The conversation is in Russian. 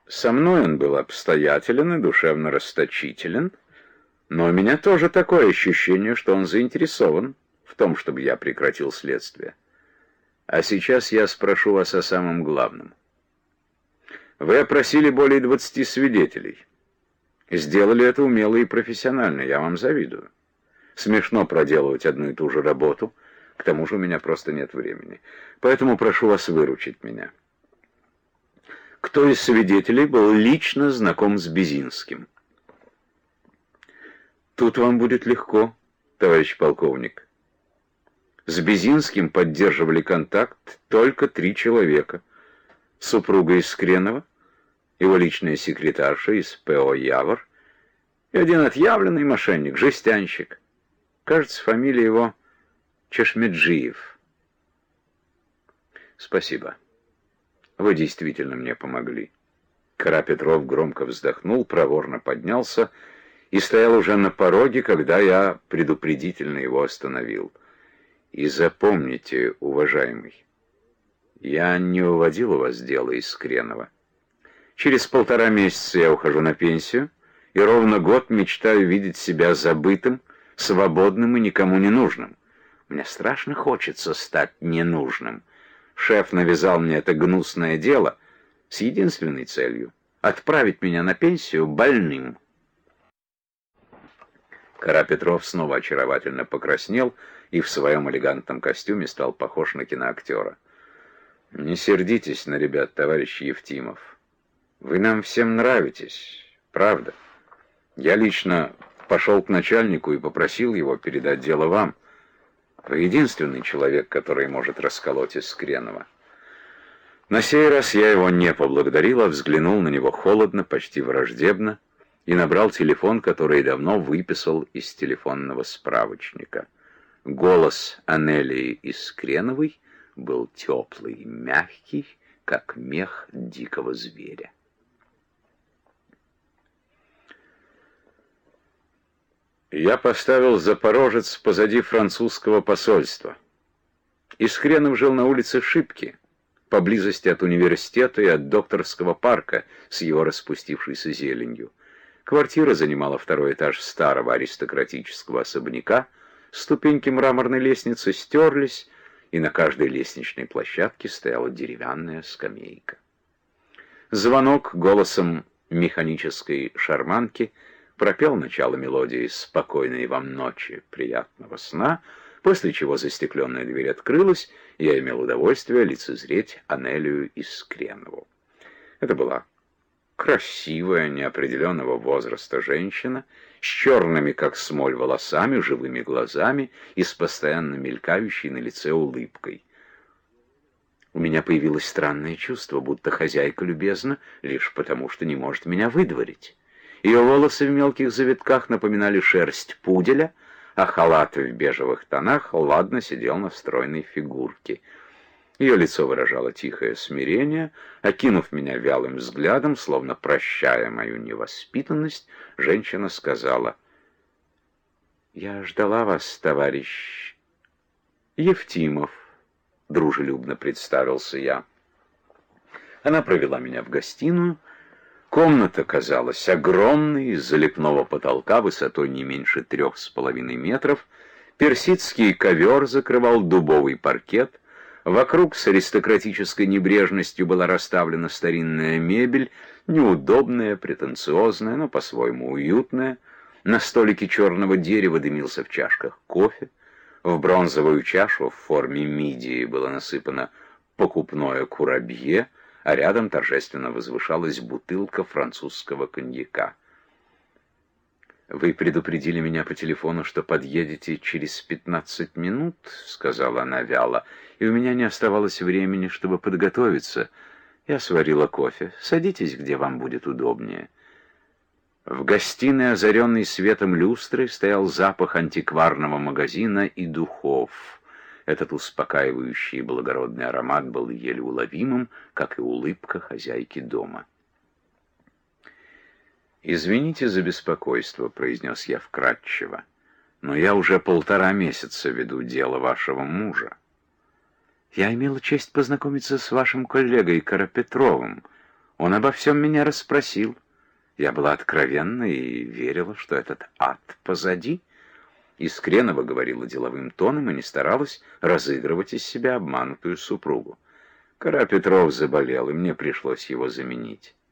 Со мной он был обстоятелен и душевно расточителен, но у меня тоже такое ощущение, что он заинтересован в том, чтобы я прекратил следствие. А сейчас я спрошу вас о самом главном. Вы опросили более 20 свидетелей. Сделали это умело и профессионально, я вам завидую. Смешно проделывать одну и ту же работу, к тому же у меня просто нет времени. Поэтому прошу вас выручить меня. Кто из свидетелей был лично знаком с Безинским? Тут вам будет легко, товарищ полковник. С Безинским поддерживали контакт только 3 человека. Супруга Искренова, его личная секретарша из ПО «Явор» и один отъявленный мошенник, жестянщик. Кажется, фамилия его Чешмеджиев. Спасибо. Вы действительно мне помогли. Карапетров громко вздохнул, проворно поднялся и стоял уже на пороге, когда я предупредительно его остановил. И запомните, уважаемый, я не уводил у вас дело из Искренова. Через 1,5 месяца я ухожу на пенсию, и ровно год мечтаю видеть себя забытым, свободным и никому не нужным. Мне страшно хочется стать ненужным. Шеф навязал мне это гнусное дело с единственной целью — отправить меня на пенсию больным. Карапетров снова очаровательно покраснел и в своем элегантном костюме стал похож на киноактера. «Не сердитесь на ребят, товарищ Евтимов. Вы нам всем нравитесь, правда. Я лично пошел к начальнику и попросил его передать дело вам. Вы единственный человек, который может расколоть Искренова». На сей раз я его не поблагодарил, а взглянул на него холодно, почти враждебно, и набрал телефон, который давно выписал из телефонного справочника. Голос Анелии Искреновой был теплый и мягкий, как мех дикого зверя. Я поставил «Запорожец» позади французского посольства. Искренов жил на улице Шипки, поблизости от университета и от докторского парка с его распустившейся зеленью. Квартира занимала 2-й этаж старого аристократического особняка, ступеньки мраморной лестницы стерлись, и на каждой лестничной площадке стояла деревянная скамейка. Звонок голосом механической шарманки пропел начало мелодии «Спокойной вам ночи, приятного сна», после чего застекленная дверь открылась, и я имел удовольствие лицезреть Анелию Искренову. Это была красивая, неопределенного возраста женщина, с черными, как смоль, волосами, живыми глазами и с постоянно мелькающей на лице улыбкой. У меня появилось странное чувство, будто хозяйка любезна лишь потому, что не может меня выдворить. Ее волосы в мелких завитках напоминали шерсть пуделя, а халат в бежевых тонах ладно сидел на стройной фигурке. Ее лицо выражало тихое смирение. Окинув меня вялым взглядом, словно прощая мою невоспитанность, женщина сказала: «Я ждала вас, товарищ Евтимов», — дружелюбно представился я. Она провела меня в гостиную. Комната казалась огромной, из-за лепного потолка высотой не меньше 3,5 метров. Персидский ковер закрывал дубовый паркет. Вокруг с аристократической небрежностью была расставлена старинная мебель, неудобная, претенциозная, но по-своему уютная. На столике черного дерева дымился в чашках кофе. В бронзовую чашу в форме мидии было насыпано покупное курабье, а рядом торжественно возвышалась бутылка французского коньяка. «Вы предупредили меня по телефону, что подъедете через 15 минут», — сказала она вяло, — «и у меня не оставалось времени, чтобы подготовиться. Я сварила кофе. Садитесь, где вам будет удобнее». В гостиной, озаренной светом люстры, стоял запах антикварного магазина и духов. Этот успокаивающий и благородный аромат был еле уловимым, как и улыбка хозяйки дома. «Извините за беспокойство», — произнес я вкратчиво, — «но я уже 1,5 месяца веду дело вашего мужа». «Я имела честь познакомиться с вашим коллегой Карапетровым. Он обо всем меня расспросил. Я была откровенна и верила, что этот ад позади. Искренова говорила деловым тоном и не старалась разыгрывать из себя обманутую супругу. Карапетров заболел, и мне пришлось его заменить.